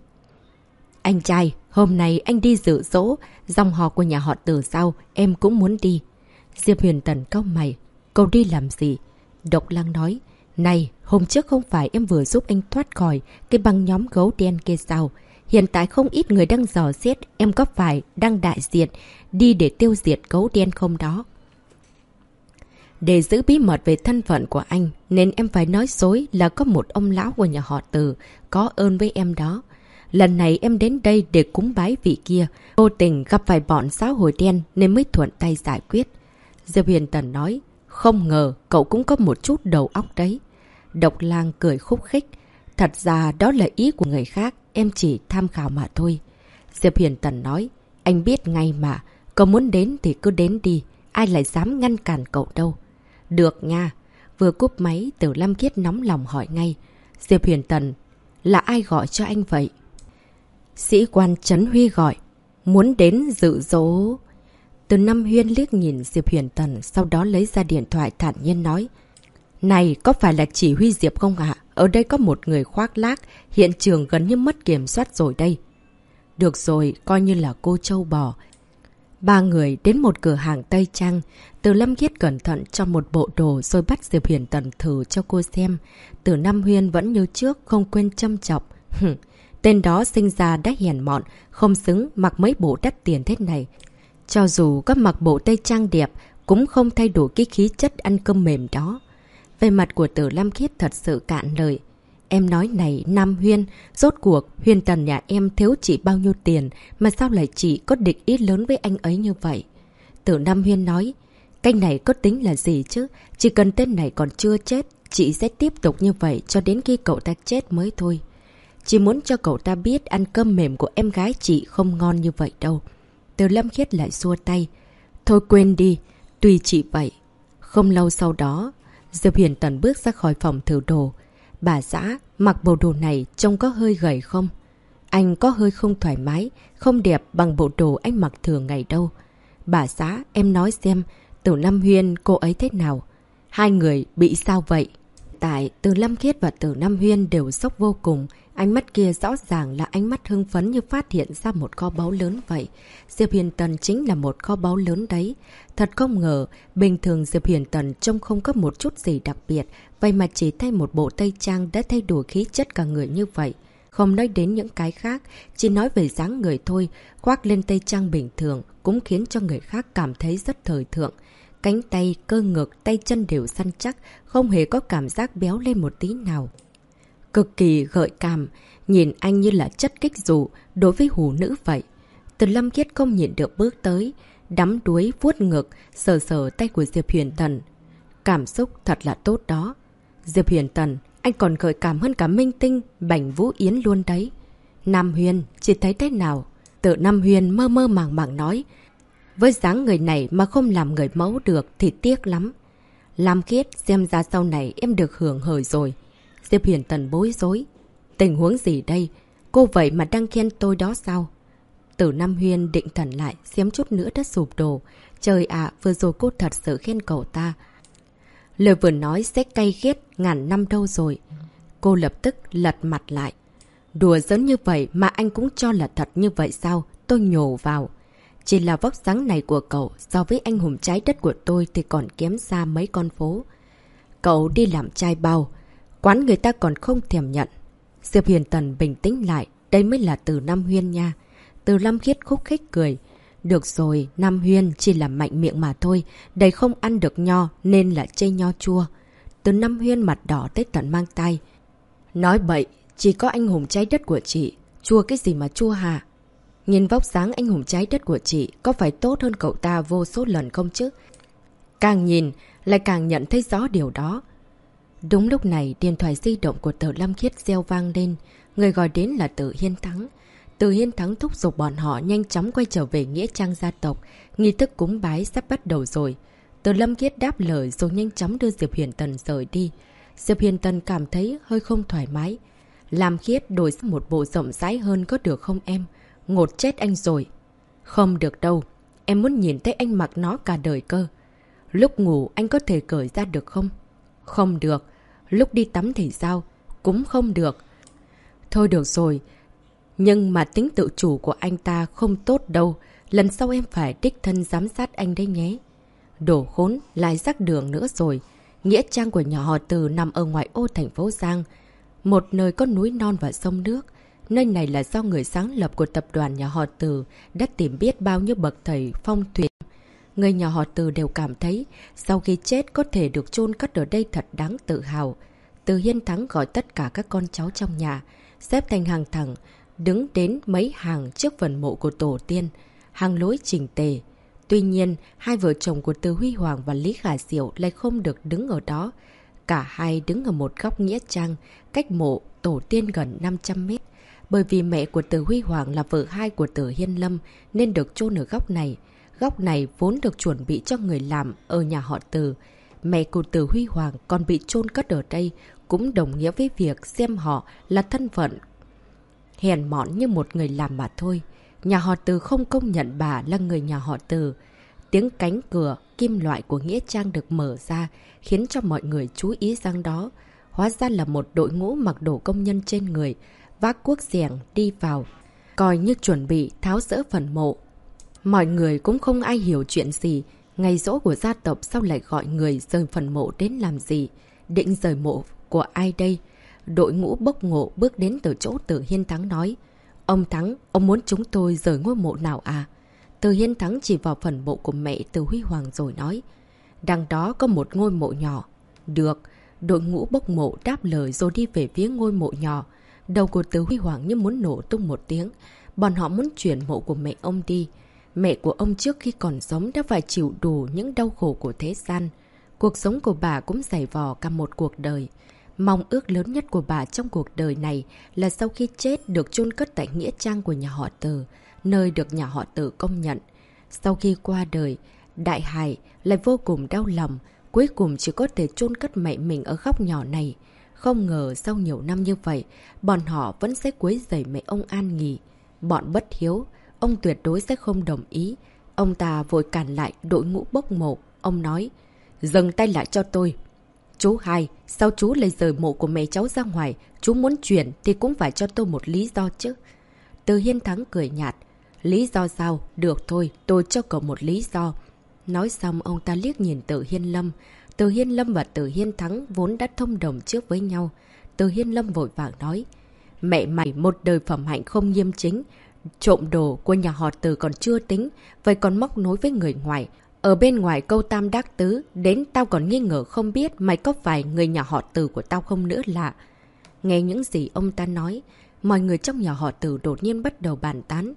Anh trai, hôm nay anh đi dự dỗ, dòng họ của nhà họ Từ sao, em cũng muốn đi. Diệp Huyền Tần cau mày. Cậu đi làm gì? Độc Lang nói, này, hôm trước không phải em vừa giúp anh thoát khỏi cái băng nhóm gấu đen kia sao? Hiện tại không ít người đang dò xét, em có phải đang đại diện đi để tiêu diệt gấu đen không đó? Để giữ bí mật về thân phận của anh, nên em phải nói dối là có một ông lão của nhà họ Từ có ơn với em đó. Lần này em đến đây để cúng bái vị kia. Vô tình gặp phải bọn xã hội đen nên mới thuận tay giải quyết. Diệp Huyền Tần nói. Không ngờ cậu cũng có một chút đầu óc đấy. Độc Lang cười khúc khích. Thật ra đó là ý của người khác. Em chỉ tham khảo mà thôi. Diệp Huyền Tần nói. Anh biết ngay mà. Cậu muốn đến thì cứ đến đi. Ai lại dám ngăn cản cậu đâu. Được nha. Vừa cúp máy, Từ Lam Khiết nóng lòng hỏi ngay. Diệp Huyền Tần, là ai gọi cho anh vậy? Sĩ quan Trấn Huy gọi. Muốn đến dự dỗ. Từ Nam Huyên liếc nhìn Diệp Huyền Tần, sau đó lấy ra điện thoại thản nhiên nói. Này, có phải là chỉ huy Diệp không ạ? Ở đây có một người khoác lác, hiện trường gần như mất kiểm soát rồi đây. Được rồi, coi như là cô trâu bò. Ba người đến một cửa hàng Tây Trang. Từ Lâm Khiết cẩn thận cho một bộ đồ rồi bắt Diệp Huyền Tần thử cho cô xem. Từ Nam Huyên vẫn như trước, không quên châm chọc. Tên đó sinh ra đã hèn mọn, không xứng mặc mấy bộ đắt tiền thế này. Cho dù có mặc bộ Tây Trang đẹp, cũng không thay đổi cái khí chất ăn cơm mềm đó. Về mặt của Từ Lam Khiết thật sự cạn lời. Em nói này, Nam Huyên, rốt cuộc Huyền Tần nhà em thiếu chị bao nhiêu tiền mà sao lại chị có địch ý lớn với anh ấy như vậy? Từ Nam Huyên nói, cái này có tính là gì chứ? Chỉ cần tên này còn chưa chết, chị sẽ tiếp tục như vậy cho đến khi cậu ta chết mới thôi. Chỉ muốn cho cậu ta biết ăn cơm mềm của em gái chị không ngon như vậy đâu. Từ Lâm Khiết lại xua tay. Thôi quên đi, tùy chị vậy. Không lâu sau đó, Diệp Huyền Tần bước ra khỏi phòng thử đồ. Bà xã, mặc bộ đồ này trông có hơi gầy không? Anh có hơi không thoải mái, không đẹp bằng bộ đồ anh mặc thường ngày đâu. Bà xã, em nói xem, Từ Nam Huyên cô ấy thế nào? Hai người bị sao vậy? Tại Từ Lam Khiết và Từ Nam Huyên đều sốc vô cùng. Ánh mắt kia rõ ràng là ánh mắt hưng phấn như phát hiện ra một kho báu lớn vậy. Diệp Huyền Tần chính là một kho báu lớn đấy. Thật không ngờ, bình thường Diệp Huyền Tần trông không có một chút gì đặc biệt. Vậy mà chỉ thay một bộ Tây Trang đã thay đổi khí chất cả người như vậy. Không nói đến những cái khác, chỉ nói về dáng người thôi. Khoác lên Tây Trang bình thường cũng khiến cho người khác cảm thấy rất thời thượng. Cánh tay, cơ ngực, tay chân đều săn chắc, không hề có cảm giác béo lên một tí nào. Cực kỳ gợi cảm, nhìn anh như là chất kích dù đối với hủ nữ vậy. Từ Lâm Khiết không nhịn được bước tới, đắm đuối vuốt ngực, sờ sờ tay của Diệp Huyền Tần. Cảm xúc thật là tốt đó. Diệp Huyền Tần, anh còn gợi cảm hơn cả Minh Tinh, Bảnh Vũ Yến luôn đấy. Nam Huyên, chị thấy thế nào? Từ Nam Huyên mơ mơ màng màng nói. Với dáng người này mà không làm người mẫu được thì tiếc lắm. Lam Khiết, xem ra sau này em được hưởng hời rồi. Diệp Huyền Tần bối rối. Tình huống gì đây? Cô vậy mà đang khen tôi đó sao? Từ Nam Huyên định thần lại, xém chút nữa đã sụp đổ. Trời ạ, vừa rồi cô thật sự khen cậu ta. Lời vừa nói sẽ cay ghét ngàn năm đâu rồi. Cô lập tức lật mặt lại. Đùa giỡn như vậy mà anh cũng cho là thật như vậy sao? Tôi nhổ vào. Chỉ là vóc dáng này của cậu so với anh hùng trái đất của tôi thì còn kém xa mấy con phố. Cậu đi làm trai bao, quán người ta còn không thèm nhận. Diệp Huyền Tần bình tĩnh lại, đây mới là Từ Nam Huyên nha. Từ Lam Khiết khúc khích cười. Được rồi, Nam Huyên chỉ là mạnh miệng mà thôi, đây không ăn được nho nên là chê nho chua. Từ Nam Huyên mặt đỏ tới tận mang tay. Nói bậy, chỉ có anh hùng trái đất của chị, chua cái gì mà chua hả? Nhìn vóc dáng anh hùng trái đất của chị có phải tốt hơn cậu ta vô số lần không chứ? Càng nhìn, lại càng nhận thấy rõ điều đó. Đúng lúc này, điện thoại di động của Từ Lâm Khiết reo vang lên. Người gọi đến là Từ Hiên Thắng. Từ Hiên Thắng thúc giục bọn họ nhanh chóng quay trở về nghĩa trang gia tộc. Nghi thức cúng bái sắp bắt đầu rồi. Từ Lâm Khiết đáp lời rồi nhanh chóng đưa Diệp Huyền Tần rời đi. Diệp Huyền Tần cảm thấy hơi không thoải mái. Lam Khiết đổi sang một bộ rộng rãi hơn có được không em? Ngột chết anh rồi. Không được đâu. Em muốn nhìn thấy anh mặc nó cả đời cơ. Lúc ngủ anh có thể cởi ra được không? Không được. Lúc đi tắm thì sao? Cũng không được. Thôi được rồi. Nhưng mà tính tự chủ của anh ta không tốt đâu. Lần sau em phải đích thân giám sát anh đấy nhé. Đổ khốn, lại rắc đường nữa rồi. Nghĩa trang của nhà họ Từ nằm ở ngoại ô thành phố Giang. Một nơi có núi non và sông nước. Nơi này là do người sáng lập của tập đoàn nhà họ Từ đã tìm biết bao nhiêu bậc thầy phong thủy. Người nhà họ Từ đều cảm thấy sau khi chết có thể được chôn cất ở đây thật đáng tự hào. Từ Hiên Thắng gọi tất cả các con cháu trong nhà, xếp thành hàng thẳng, đứng đến mấy hàng trước phần mộ của tổ tiên, hàng lối chỉnh tề. Tuy nhiên, hai vợ chồng của Từ Huy Hoàng và Lý Khả Diệu lại không được đứng ở đó. Cả hai đứng ở một góc nghĩa trang, cách mộ tổ tiên gần 500 mét. Bởi vì mẹ của Từ Huy Hoàng là vợ hai của Từ Hiên Lâm nên được chôn ở góc này. Góc này vốn được chuẩn bị cho người làm ở nhà họ Từ. Mẹ của Từ Huy Hoàng còn bị chôn cất ở đây, cũng đồng nghĩa với việc xem họ là thân phận hèn mọn như một người làm mà thôi. Nhà họ Từ không công nhận bà là người nhà họ Từ. Tiếng cánh cửa kim loại của nghĩa trang được mở ra, khiến cho mọi người chú ý sang đó. Hóa ra là một đội ngũ mặc đồ công nhân trên người, vác cuốc xẻng đi vào, coi như chuẩn bị tháo dỡ phần mộ. Mọi người cũng không ai hiểu chuyện gì. Ngày giỗ của gia tộc sao lại gọi người rời phần mộ đến làm gì? Định rời mộ của ai đây? Đội ngũ bốc ngộ bước đến từ chỗ Từ Hiên Thắng nói. Ông Thắng, ông muốn chúng tôi rời ngôi mộ nào à? Từ Hiên Thắng chỉ vào phần mộ của mẹ Từ Huy Hoàng rồi nói. Đằng đó có một ngôi mộ nhỏ. Được. Đội ngũ bốc mộ đáp lời rồi đi về phía ngôi mộ nhỏ. Đầu của Từ Huy Hoàng như muốn nổ tung một tiếng. Bọn họ muốn chuyển mộ của mẹ ông đi. Mẹ của ông trước khi còn sống đã phải chịu đủ những đau khổ của thế gian. Cuộc sống của bà cũng dày vò cả một cuộc đời. Mong ước lớn nhất của bà trong cuộc đời này là sau khi chết được chôn cất tại nghĩa trang của nhà họ Từ, nơi được nhà họ Từ công nhận. Sau khi qua đời, Đại Hải lại vô cùng đau lòng, cuối cùng chỉ có thể chôn cất mẹ mình ở góc nhỏ này. Không ngờ sau nhiều năm như vậy, bọn họ vẫn sẽ quấy rầy mẹ ông an nghỉ. Bọn bất hiếu, ông tuyệt đối sẽ không đồng ý. Ông ta vội cản lại đội ngũ bốc mộ. Ông nói, dừng tay lại cho tôi. Chú hai, sao chú lại rời mộ của mẹ cháu ra ngoài? Chú muốn chuyển thì cũng phải cho tôi một lý do chứ. Từ Hiên Thắng cười nhạt. Lý do sao? Được thôi, tôi cho cậu một lý do. Nói xong ông ta liếc nhìn Từ Hiên Lâm. Từ Hiên Lâm và Từ Hiên Thắng vốn đã thông đồng trước với nhau. Từ Hiên Lâm vội vàng nói. Mẹ mày một đời phẩm hạnh không nghiêm chính. Trộm đồ của nhà họ Từ còn chưa tính, vậy còn móc nối với người ngoài. Ở bên ngoài câu tam đắc tứ, đến tao còn nghi ngờ không biết mày có phải người nhà họ Từ của tao không nữa lạ. Nghe những gì ông ta nói, mọi người trong nhà họ Từ đột nhiên bắt đầu bàn tán.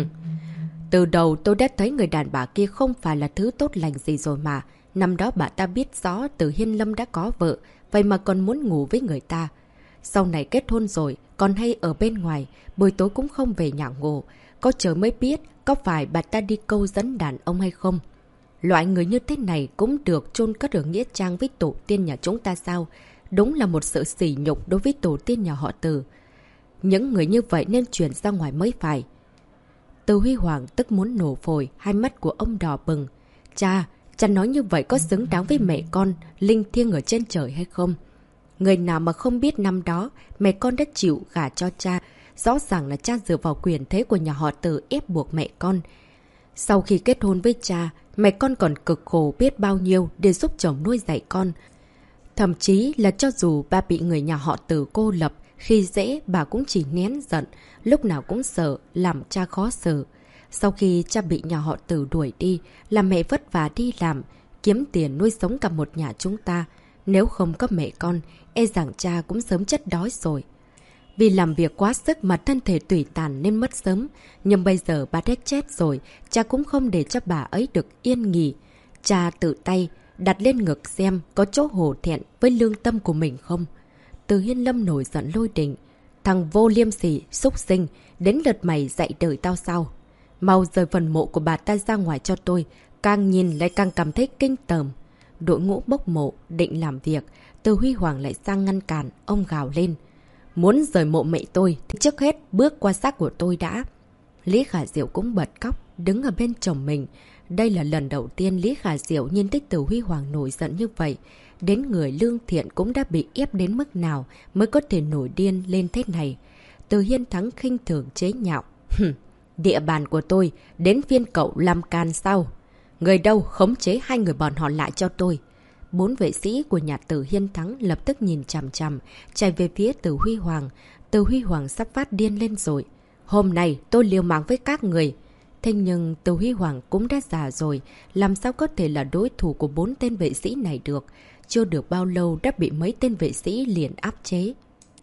Từ đầu tôi đã thấy người đàn bà kia không phải là thứ tốt lành gì rồi mà. Năm đó bà ta biết rõ Từ Hiên Lâm đã có vợ, vậy mà còn muốn ngủ với người ta. Sau này kết hôn rồi, còn hay ở bên ngoài, buổi tối cũng không về nhà ngủ. Có chờ mới biết có phải bà ta đi câu dẫn đàn ông hay không. Loại người như thế này cũng được chôn cất ở nghĩa trang với tổ tiên nhà chúng ta sao? Đúng là một sự sỉ nhục đối với tổ tiên nhà họ Từ. Những người như vậy nên chuyển ra ngoài mới phải. Từ Huy Hoàng tức muốn nổ phổi, hai mắt của ông đỏ bừng. Cha nói như vậy có xứng đáng với mẹ con, linh thiêng ở trên trời hay không? Người nào mà không biết năm đó, mẹ con đã chịu gả cho cha. Rõ ràng là cha dựa vào quyền thế của nhà họ Từ ép buộc mẹ con. Sau khi kết hôn với cha, mẹ con còn cực khổ biết bao nhiêu để giúp chồng nuôi dạy con. Thậm chí là cho dù bà bị người nhà họ Từ cô lập, khi dễ bà cũng chỉ nén giận, lúc nào cũng sợ, làm cha khó xử. Sau khi cha bị nhà họ Từ đuổi đi, là mẹ vất vả đi làm, kiếm tiền nuôi sống cả một nhà chúng ta. Nếu không có mẹ con, e rằng cha cũng sớm chết đói rồi. Vì làm việc quá sức mà thân thể tủy tàn nên mất sớm. Nhưng bây giờ bà đã chết rồi, cha cũng không để cho bà ấy được yên nghỉ. Cha tự tay đặt lên ngực xem có chỗ hổ thẹn với lương tâm của mình không. Từ Hiên Lâm nổi giận lôi đình. Thằng vô liêm sỉ, xúc sinh, đến lượt mày dạy đời tao sao? Mau rời phần mộ của bà ta ra ngoài cho tôi, càng nhìn lại càng cảm thấy kinh tởm. Đội ngũ bốc mộ định làm việc, Từ Huy Hoàng lại sang ngăn cản, ông gào lên. Muốn rời mộ mẹ tôi thì trước hết bước qua xác của tôi đã. Lý Khả Diệu cũng bật khóc, đứng ở bên chồng mình. Đây là lần đầu tiên Lý Khả Diệu nhìn thấy Từ Huy Hoàng nổi giận như vậy. Đến người lương thiện cũng đã bị ép đến mức nào mới có thể nổi điên lên thế này. Từ Hiên Thắng khinh thường chế nhạo. Địa bàn của tôi, đến phiên cậu làm can sao? Người đâu khống chế hai người bọn họ lại cho tôi. 4 vệ sĩ của nhà Từ Hiên Thắng lập tức nhìn chằm chằm, chạy về phía Từ Huy Hoàng. Từ Huy Hoàng sắp phát điên lên rồi. Hôm nay tôi liều mạng với các người. Thế nhưng Từ Huy Hoàng cũng đã già rồi, làm sao có thể là đối thủ của 4 tên vệ sĩ này được. Chưa được bao lâu đã bị mấy tên vệ sĩ liền áp chế.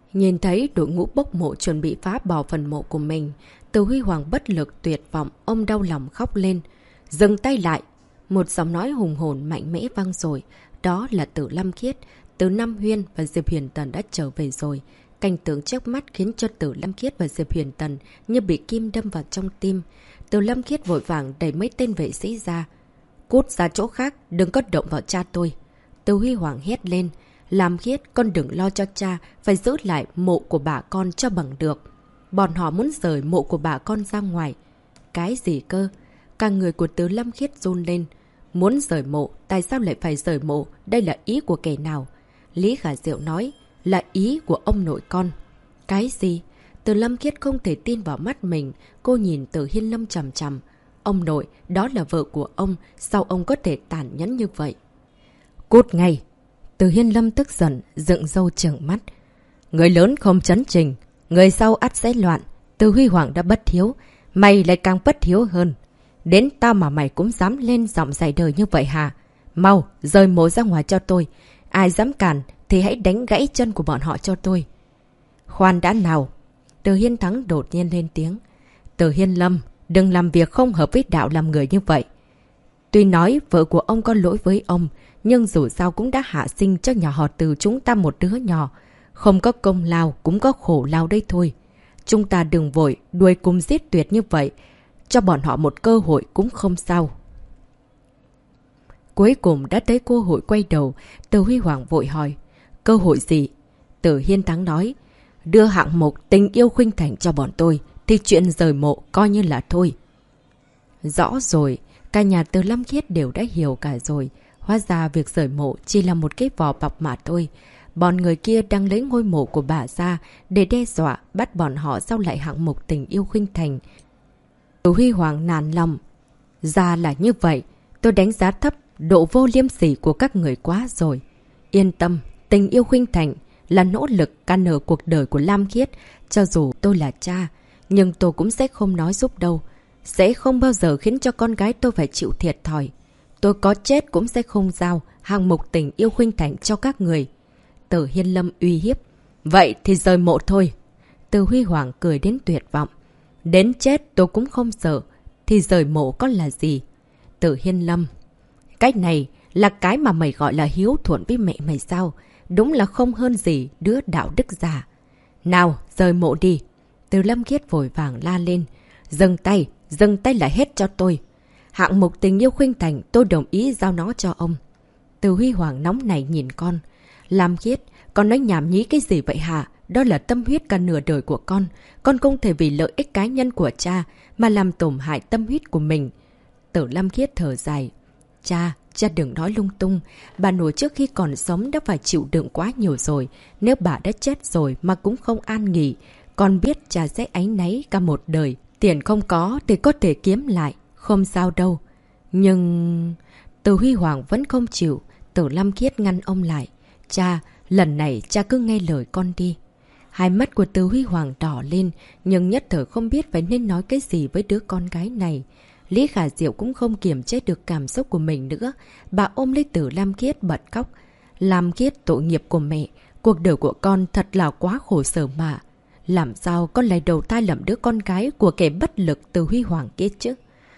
Nhìn thấy đội ngũ bốc mộ chuẩn bị phá bỏ phần mộ của mình, Từ Huy Hoàng bất lực tuyệt vọng, ông đau lòng khóc lên. Dừng tay lại! Một giọng nói hùng hồn mạnh mẽ vang rồi. Đó là Tử Lâm Khiết. Từ Nam Huyên và Diệp Huyền Tần đã trở về rồi. Cảnh tượng trước mắt khiến cho Tử Lâm Khiết và Diệp Huyền Tần như bị kim đâm vào trong tim. Tử Lâm Khiết vội vàng đẩy mấy tên vệ sĩ ra. Cút ra chỗ khác, đừng có động vào cha tôi. Từ Huy Hoàng hét lên. Lam Khiết, con đừng lo cho cha, phải giữ lại mộ của bà con cho bằng được. Bọn họ muốn rời mộ của bà con ra ngoài. Cái gì cơ? Cả người của Từ Lâm Khiết run lên. Muốn rời mộ, tại sao lại phải rời mộ? Đây là ý của kẻ nào? Lý Khả Diệu nói, là ý của ông nội con. Cái gì? Từ Lâm Khiết không thể tin vào mắt mình. Cô nhìn Từ Hiên Lâm chằm chằm. Ông nội, đó là vợ của ông. Sao ông có thể tàn nhẫn như vậy? Cút ngay! Từ Hiên Lâm tức giận, dựng râu trợn mắt. Người lớn không chấn trình, người sau ắt sẽ loạn. Từ Huy Hoàng đã bất hiếu, mày lại càng bất hiếu hơn. Đến tao mà mày cũng dám lên giọng dạy đời như vậy hả? Mau, rời mộ ra ngoài cho tôi. Ai dám cản thì hãy đánh gãy chân của bọn họ cho tôi. Khoan đã nào! Từ Hiên Thắng đột nhiên lên tiếng. Từ Hiên Lâm, đừng làm việc không hợp với đạo làm người như vậy. Tuy nói vợ của ông có lỗi với ông, nhưng dù sao cũng đã hạ sinh cho nhà họ Từ chúng ta một đứa nhỏ. Không có công lao cũng có khổ lao đây thôi. Chúng ta đừng vội đuổi cùng giết tuyệt như vậy. Cho bọn họ một cơ hội cũng không sao. Cuối cùng đã tới cơ hội quay đầu. Từ Huy Hoàng vội hỏi. Cơ hội gì? Từ Hiên Thắng nói. Đưa hạng mục tình yêu khuynh thành cho bọn tôi. Thì chuyện rời mộ coi như là thôi. Rõ rồi. Cả nhà Từ Lâm Khiết đều đã hiểu cả rồi. Hóa ra việc rời mộ chỉ là một cái vỏ bọc mà thôi. Bọn người kia đang lấy ngôi mộ của bà ra để đe dọa bắt bọn họ giao lại hạng mục tình yêu khuynh thành. Từ Huy Hoàng nản lòng. Ra là như vậy, tôi đánh giá thấp độ vô liêm sỉ của các người quá rồi. Yên tâm, tình yêu khuynh thành là nỗ lực can nở cuộc đời của Lam Khiết. Cho dù tôi là cha, nhưng tôi cũng sẽ không nói giúp đâu. Sẽ không bao giờ khiến cho con gái tôi phải chịu thiệt thòi. Tôi có chết cũng sẽ không giao hạng mục tình yêu khuynh thành cho các người. Từ Hiên Lâm uy hiếp. Vậy thì rời mộ thôi. Từ Huy Hoàng cười đến tuyệt vọng. Đến chết tôi cũng không sợ. Thì rời mộ có là gì? Từ Hiên Lâm. Cách này là cái mà mày gọi là hiếu thuận với mẹ mày sao? Đúng là không hơn gì đứa đạo đức giả. Nào, rời mộ đi. Từ Lâm Khiết vội vàng la lên. Dừng tay lại hết cho tôi. Hạng mục tình yêu khuynh thành tôi đồng ý giao nó cho ông. Từ Huy Hoàng nóng này nhìn con. Lam Khiết, con nói nhảm nhí cái gì vậy hả? Đó là tâm huyết cả nửa đời của con. Con không thể vì lợi ích cá nhân của cha mà làm tổn hại tâm huyết của mình. Tử Lam Khiết thở dài. Cha đừng nói lung tung. Bà nội trước khi còn sống đã phải chịu đựng quá nhiều rồi. Nếu bà đã chết rồi mà cũng không an nghỉ. Con biết cha sẽ áy náy cả một đời. Tiền không có thì có thể kiếm lại. Không sao đâu. Nhưng... Từ Huy Hoàng vẫn không chịu. Tử Lam Khiết ngăn ông lại. Cha, lần này cha cứ nghe lời con đi. Hai mắt của Từ Huy Hoàng đỏ lên, nhưng nhất thời không biết phải nên nói cái gì với đứa con gái này. Lý Khả Diệu cũng không kiềm chế được cảm xúc của mình nữa. Bà ôm lấy Từ Lam Khiết bật khóc. Lam Khiết, tội nghiệp của mẹ. Cuộc đời của con thật là quá khổ sở mà. Làm sao con lại đầu thai làm đứa con gái của kẻ bất lực Từ Huy Hoàng kia chứ?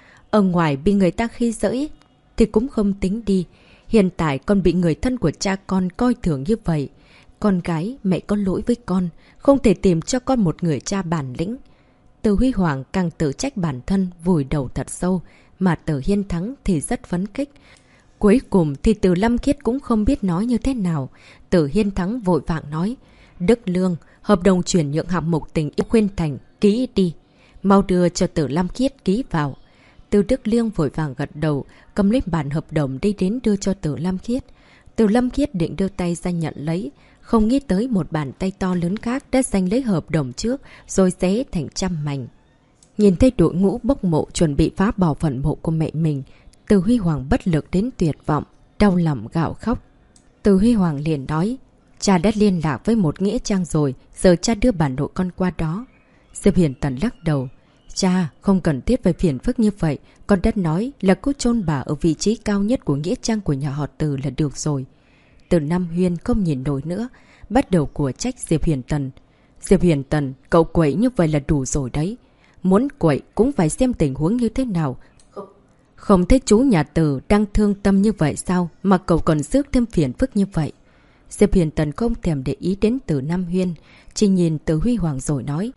Ở ngoài bị người ta khi dễ thì cũng không tính đi. Hiện tại con bị người thân của cha con coi thường như vậy. Con gái, mẹ có lỗi với con. Không thể tìm cho con một người cha bản lĩnh. Từ Huy Hoàng càng tự trách bản thân, vùi đầu thật sâu. Mà Từ Hiên Thắng thì rất phấn khích. Cuối cùng thì Từ Lâm Khiết cũng không biết nói như thế nào. Từ Hiên Thắng vội vàng nói. Đức Lương, hợp đồng chuyển nhượng hạng mục tình yêu khuyên thành, ký đi. Mau đưa cho Từ Lâm Khiết ký vào. Từ Đức Lương vội vàng gật đầu, cầm lấy bản hợp đồng đi đến đưa cho Từ Lâm Khiết. Từ Lâm Khiết định đưa tay ra nhận lấy, không nghĩ tới một bàn tay to lớn khác đã giành lấy hợp đồng trước, rồi xé thành trăm mảnh. Nhìn thấy đội ngũ bốc mộ chuẩn bị phá bỏ phần mộ của mẹ mình, Từ Huy Hoàng bất lực đến tuyệt vọng, đau lòng gào khóc. Từ Huy Hoàng liền nói, cha đã liên lạc với một nghĩa trang rồi, giờ cha đưa bản nội con qua đó. Diệp Hiền Tần lắc đầu. Cha, không cần thiết phải phiền phức như vậy. Con đã nói là cứ chôn bà ở vị trí cao nhất của nghĩa trang của nhà họ Từ là được rồi. Từ Nam Huyên không nhìn nổi nữa. bắt đầu của trách Diệp Huyền Tần. Diệp Huyền Tần, cậu quậy như vậy là đủ rồi đấy. Muốn quậy cũng phải xem tình huống như thế nào. Không thấy chú nhà Từ đang thương tâm như vậy sao mà cậu còn rước thêm phiền phức như vậy. Diệp Huyền Tần không thèm để ý đến Từ Nam Huyên, chỉ nhìn Từ Huy Hoàng rồi nói,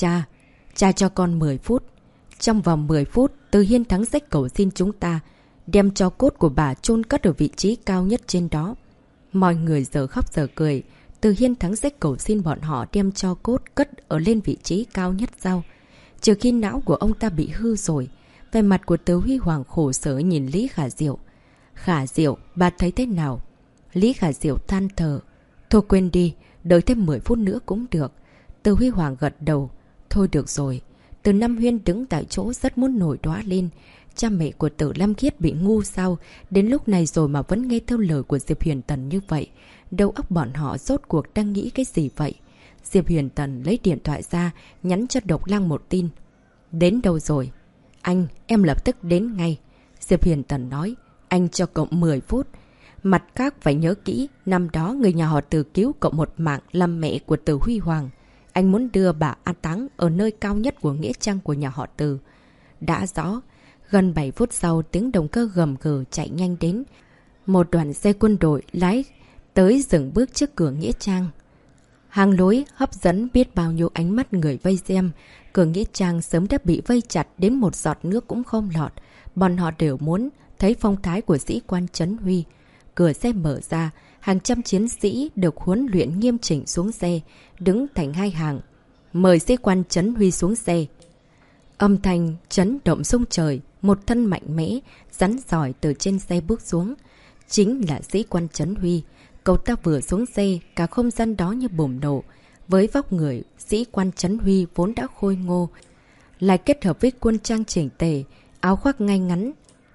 cha cho con 10 phút. Trong vòng 10 phút, Từ Hiên Thắng sẽ cầu xin chúng ta đem tro cốt của bà chôn cất ở vị trí cao nhất trên đó. Mọi người giờ khóc giờ cười. Từ Hiên Thắng sẽ cầu xin bọn họ đem tro cốt cất ở lên vị trí cao nhất sao? Trừ khi não của ông ta bị hư rồi. Về mặt của Từ Huy Hoàng khổ sở nhìn Lý Khả Diệu. Khả Diệu, bà thấy thế nào? Lý Khả Diệu than thở. Thôi quên đi, đợi thêm 10 phút nữa cũng được. Từ Huy Hoàng gật đầu. Thôi được rồi. Từ Nam Huyên đứng tại chỗ rất muốn nổi đoá lên. Cha mẹ của Từ Lam Khiết bị ngu sao? Đến lúc này rồi mà vẫn nghe theo lời của Diệp Huyền Tần như vậy. Đầu óc bọn họ rốt cuộc đang nghĩ cái gì vậy? Diệp Huyền Tần lấy điện thoại ra, nhắn cho Độc Lang một tin. Đến đâu rồi? Anh, em lập tức đến ngay. Diệp Huyền Tần nói, anh cho cậu 10 phút. Mặt khác phải nhớ kỹ, năm đó người nhà họ Từ cứu cậu một mạng làm mẹ của Từ Huy Hoàng. Anh muốn đưa bà an táng ở nơi cao nhất của nghĩa trang của nhà họ Từ. Đã rõ. Gần 7 phút sau, tiếng động cơ gầm gừ chạy nhanh đến. Một đoàn xe quân đội lái tới dừng bước trước cửa nghĩa trang. Hàng lối hấp dẫn biết bao nhiêu ánh mắt người vây xem. Cửa nghĩa trang sớm đã bị vây chặt đến một giọt nước cũng không lọt. Bọn họ đều muốn thấy phong thái của sĩ quan Trấn Huy. Cửa xe mở ra, hàng trăm chiến sĩ được huấn luyện nghiêm chỉnh xuống xe, đứng thành hai hàng. Mời sĩ quan Trấn Huy xuống xe. Âm thanh chấn động rung trời, một thân mạnh mẽ, rắn giỏi từ trên xe bước xuống. Chính là sĩ quan Trấn Huy. Cậu ta vừa xuống xe, cả không gian đó như bùng nổ. Với vóc người, sĩ quan Trấn Huy vốn đã khôi ngô, lại kết hợp với quân trang chỉnh tề, áo khoác ngay ngắn.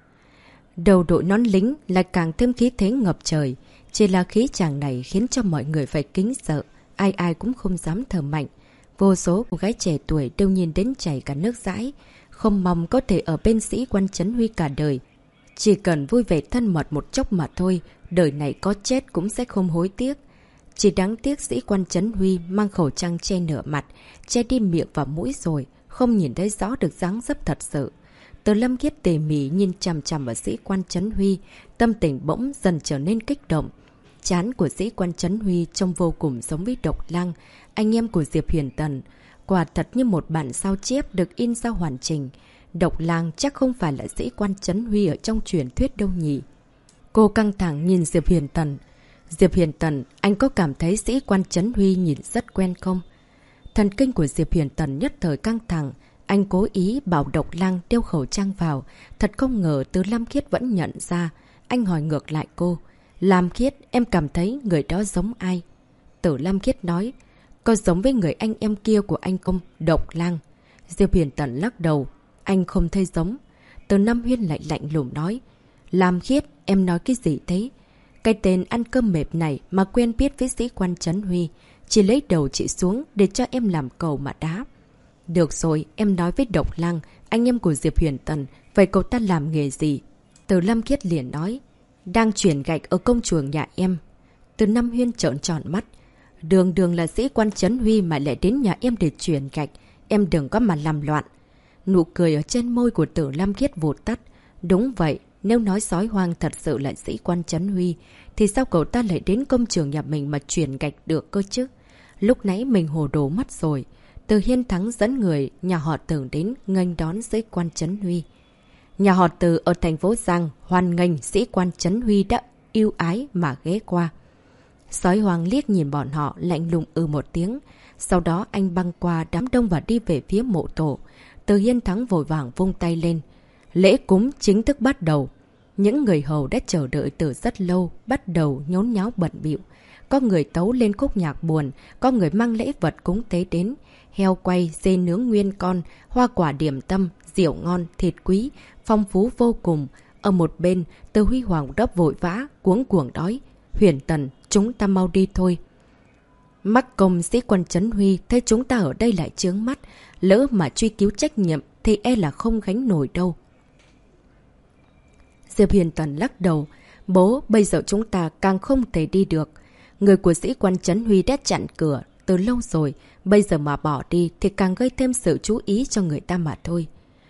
Đầu đội nón lính lại càng thêm khí thế ngập trời. Chỉ là khí chàng này khiến cho mọi người phải kính sợ, ai ai cũng không dám thở mạnh. Vô số cô gái trẻ tuổi đều nhìn đến chảy cả nước dãi, không mong có thể ở bên sĩ quan Trấn Huy cả đời. Chỉ cần vui vẻ thân mật một chốc mà thôi, đời này có chết cũng sẽ không hối tiếc. Chỉ đáng tiếc sĩ quan Trấn Huy mang khẩu trang che nửa mặt, che đi miệng và mũi rồi, không nhìn thấy rõ được dáng dấp thật sự. Từ Lâm Khiết tỉ mỉ nhìn chằm chằm vào sĩ quan Trấn Huy, tâm tình bỗng dần trở nên kích động. Trán của sĩ quan Trấn Huy trông vô cùng giống với Độc Lang, anh em của Diệp Huyền Tần. Quả thật như một bản sao chép được in ra hoàn chỉnh. Độc Lang chắc không phải là sĩ quan Trấn Huy ở trong truyền thuyết đâu nhỉ. Cô căng thẳng nhìn Diệp Huyền Tần. Diệp Huyền Tần, anh có cảm thấy sĩ quan Trấn Huy nhìn rất quen không? Thần kinh của Diệp Huyền Tần nhất thời căng thẳng. Anh cố ý bảo Độc Lang đeo khẩu trang vào. Thật không ngờ Từ Lam Khiết vẫn nhận ra. Anh hỏi ngược lại cô. Lam Khiết, em cảm thấy người đó giống ai? Từ Lam Khiết nói. Có giống với người anh em kia của anh không? Độc Lang. Diệp Huyền Tần lắc đầu. Anh không thấy giống. Từ Nam Huyên lại lạnh lùng nói. Lam Khiết, em nói cái gì thế? Cái tên ăn cơm mệt này mà quen biết với sĩ quan Trấn Huy. Chỉ lấy đầu chị xuống để cho em làm cầu mà đá. Được rồi, em nói với Độc Lang, anh em của Diệp Huyền Tần, vậy cậu ta làm nghề gì? Từ Lâm Khiết liền nói, đang chuyển gạch ở công trường nhà em. Từ Nam Huyên trợn tròn mắt, đường là sĩ quan Trấn Huy mà lại đến nhà em để chuyển gạch, em đừng có mà làm loạn. Nụ cười ở trên môi của Từ Lâm Khiết vụt tắt. Đúng vậy, nếu nói sói hoang thật sự là sĩ quan Trấn Huy, thì sao cậu ta lại đến công trường nhà mình mà chuyển gạch được cơ chứ? Lúc nãy mình hồ đồ mất rồi. Từ Hiên Thắng dẫn người nhà họ Từ đến nghênh đón sĩ quan Trấn Huy. Nhà họ Từ ở thành phố Giang hoan nghênh sĩ quan Trấn Huy đã yêu ái mà ghé qua. Sói hoang liếc nhìn bọn họ lạnh lùng một tiếng. Sau đó anh băng qua đám đông và đi về phía mộ tổ. Từ Hiên Thắng vội vàng vung tay lên. Lễ cúng chính thức bắt đầu. Những người hầu đã chờ đợi từ rất lâu bắt đầu nhốn nháo bận bịu. Có người tấu lên khúc nhạc buồn, có người mang lễ vật cúng tế đến. Heo quay, dê nướng nguyên con, hoa quả điểm tâm, rượu ngon, thịt quý, phong phú vô cùng. Ở một bên, Từ Huy Hoàng đắp vội vã, cuống cuồng đói. Huyền Tần, chúng ta mau đi thôi. Mắc công sĩ quan Trấn Huy thấy chúng ta ở đây lại chướng mắt. Lỡ mà truy cứu trách nhiệm thì e là không gánh nổi đâu. Diệp Huyền Tần lắc đầu. Bố, bây giờ chúng ta càng không thể đi được. Người của sĩ quan Trấn Huy đã chặn cửa từ lâu rồi, bây giờ mà bỏ đi thì càng gây thêm sự chú ý cho người ta mà thôi.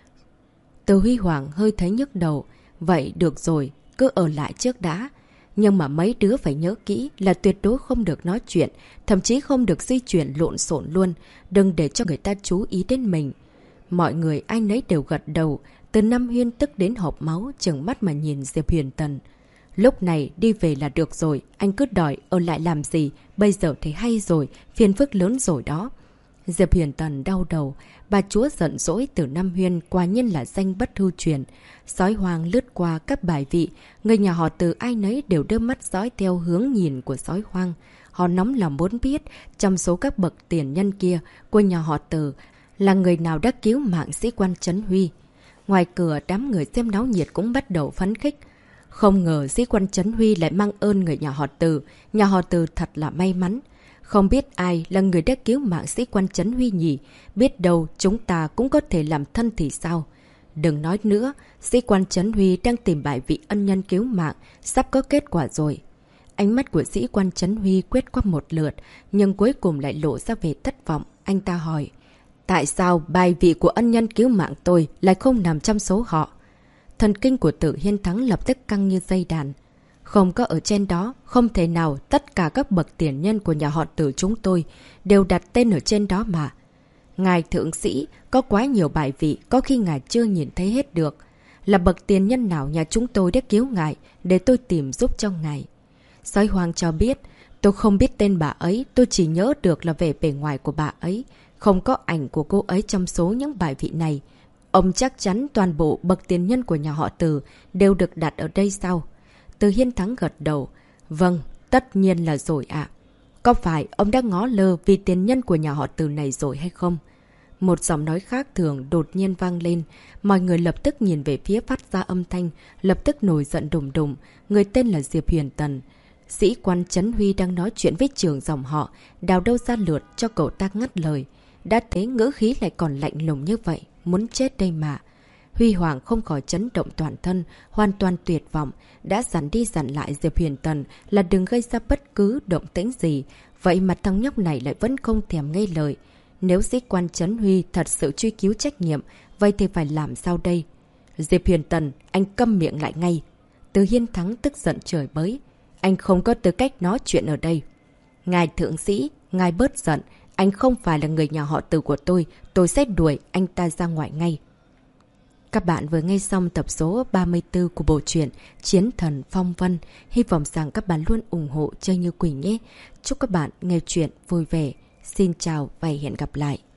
Từ Huy Hoàng hơi thấy nhức đầu. Vậy được rồi, cứ ở lại trước đã. Nhưng mà mấy đứa phải nhớ kỹ là tuyệt đối không được nói chuyện, thậm chí không được di chuyển lộn xộn luôn, đừng để cho người ta chú ý đến mình. Mọi người ai nấy đều gật đầu, từ Nam Huyên tức đến hộc máu, trừng mắt mà nhìn Diệp Huyền Tần. Lúc này đi về là được rồi, anh cứ đòi ở lại làm gì, bây giờ thấy hay rồi, phiền phức lớn rồi đó. Diệp Huyền Tần đau đầu, bà chúa giận dỗi từ Nam Huyên quả nhiên là danh bất hư truyền. Sói hoang lướt qua các bài vị, người nhà họ Từ ai nấy đều đưa mắt dõi theo hướng nhìn của sói hoang. Họ nóng lòng muốn biết trong số các bậc tiền nhân kia của nhà họ Từ là người nào đã cứu mạng sĩ quan Trấn Huy. Ngoài cửa đám người xem náo nhiệt cũng bắt đầu phấn khích. Không ngờ sĩ quan Trấn Huy lại mang ơn người nhà họ Từ, nhà họ Từ thật là may mắn. Không biết ai là người đã cứu mạng sĩ quan Trấn Huy nhỉ, biết đâu chúng ta cũng có thể làm thân thì sao. Đừng nói nữa, sĩ quan Trấn Huy đang tìm bài vị ân nhân cứu mạng, sắp có kết quả rồi. Ánh mắt của sĩ quan Trấn Huy quét qua một lượt, nhưng cuối cùng lại lộ ra vẻ thất vọng. Anh ta hỏi, tại sao bài vị của ân nhân cứu mạng tôi lại không nằm trong số họ? Thần kinh của Tử Hiên Thắng lập tức căng như dây đàn. Không có ở trên đó, không thể nào tất cả các bậc tiền nhân của nhà họ Tử chúng tôi đều đặt tên ở trên đó mà. Ngài thượng sĩ, có quá nhiều bài vị, có khi ngài chưa nhìn thấy hết được. Là bậc tiền nhân nào nhà chúng tôi đã cứu ngài, để tôi tìm giúp cho ngài. Sói hoang cho biết, tôi không biết tên bà ấy, tôi chỉ nhớ được là về bề ngoài của bà ấy. Không có ảnh của cô ấy trong số những bài vị này. Ông chắc chắn toàn bộ bậc tiền nhân của nhà họ Từ đều được đặt ở đây sao? Từ Hiên Thắng gật đầu. Vâng, tất nhiên là rồi ạ. Có phải ông đã ngó lơ vì tiền nhân của nhà họ Từ này rồi hay không? Một giọng nói khác thường đột nhiên vang lên. Mọi người lập tức nhìn về phía phát ra âm thanh, lập tức nổi giận đùng đùng. Người tên là Diệp Huyền Tần. Sĩ quan Trấn Huy đang nói chuyện với trưởng dòng họ, đào đâu ra lượt cho cậu ta ngắt lời. Đã thế ngữ khí lại còn lạnh lùng như vậy, muốn chết đây mà. Huy Hoàng không khỏi chấn động toàn thân, hoàn toàn tuyệt vọng, đã dặn đi dặn lại Diệp Huyền Tần là đừng gây ra bất cứ động tĩnh gì, vậy mà thằng nhóc này lại vẫn không thèm nghe lời. Nếu sĩ quan Trấn Huy thật sự truy cứu trách nhiệm, vậy thì phải làm sao đây? Diệp Huyền Tần, anh câm miệng lại ngay. Từ Hiên Thắng tức giận trời bới. Anh không có tư cách nói chuyện ở đây. Ngài thượng sĩ, ngài bớt giận, anh không phải là người nhà họ Từ của tôi sẽ đuổi anh ta ra ngoài ngay. Các bạn vừa nghe xong tập số 34 của bộ truyện Chiến Thần Phong Vân. Hy vọng rằng các bạn luôn ủng hộ Chơi Như Quỳnh nhé. Chúc các bạn nghe chuyện vui vẻ. Xin chào và hẹn gặp lại.